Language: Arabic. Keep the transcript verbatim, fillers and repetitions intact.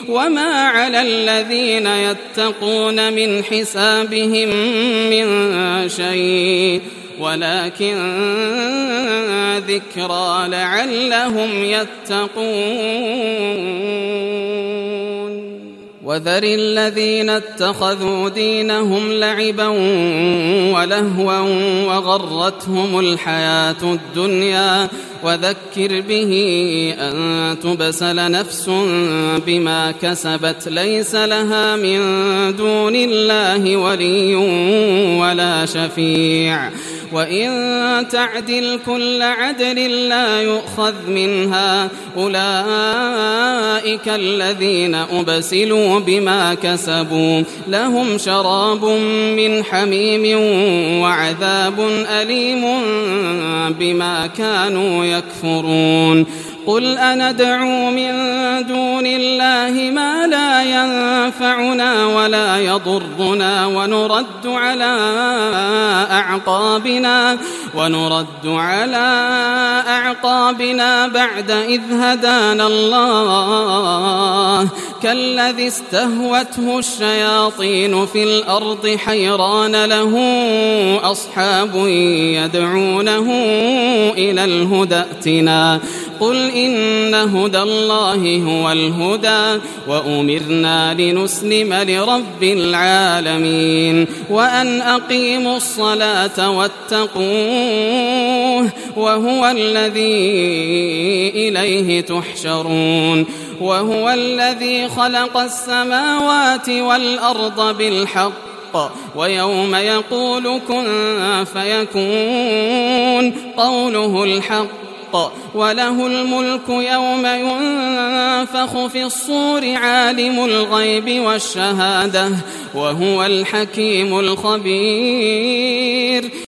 وما على الذين يتقون من حسابهم من شيء ولكن ذكرى لعلهم يتقون وذر الذين اتخذوا دينهم لعبا ولهوا وغرتهم الحياة الدنيا وذكر به أن تبسل نفس بما كسبت ليس لها من دون الله ولي ولا شفيع وإن تعدل كل عدل لا يؤخذ منها أولئك الذين أبسلوا بما كسبوا لهم شراب من حميم وعذاب أليم بما كانوا يكفرون قل أندعو من دون الله ما لا ينفعنا ولا يضرنا ونرد على أعقابنا ونرد على أعقابنا بعد إذ هدانا الله كالذي استهوته الشياطين في الأرض حيران له أصحاب يدعونه إلى الهدى ائتنا قل إن هدى الله هو الهدى وأمرنا لنسلم لرب العالمين وأن أقيموا الصلاة واتقوه وهو الذي إليه تحشرون وهو الذي خلق السماوات والأرض بالحق ويوم يقول كن فيكون قوله الحق وله الملك يوم ينفخ في الصور عالم الغيب والشهادة وهو الحكيم الخبير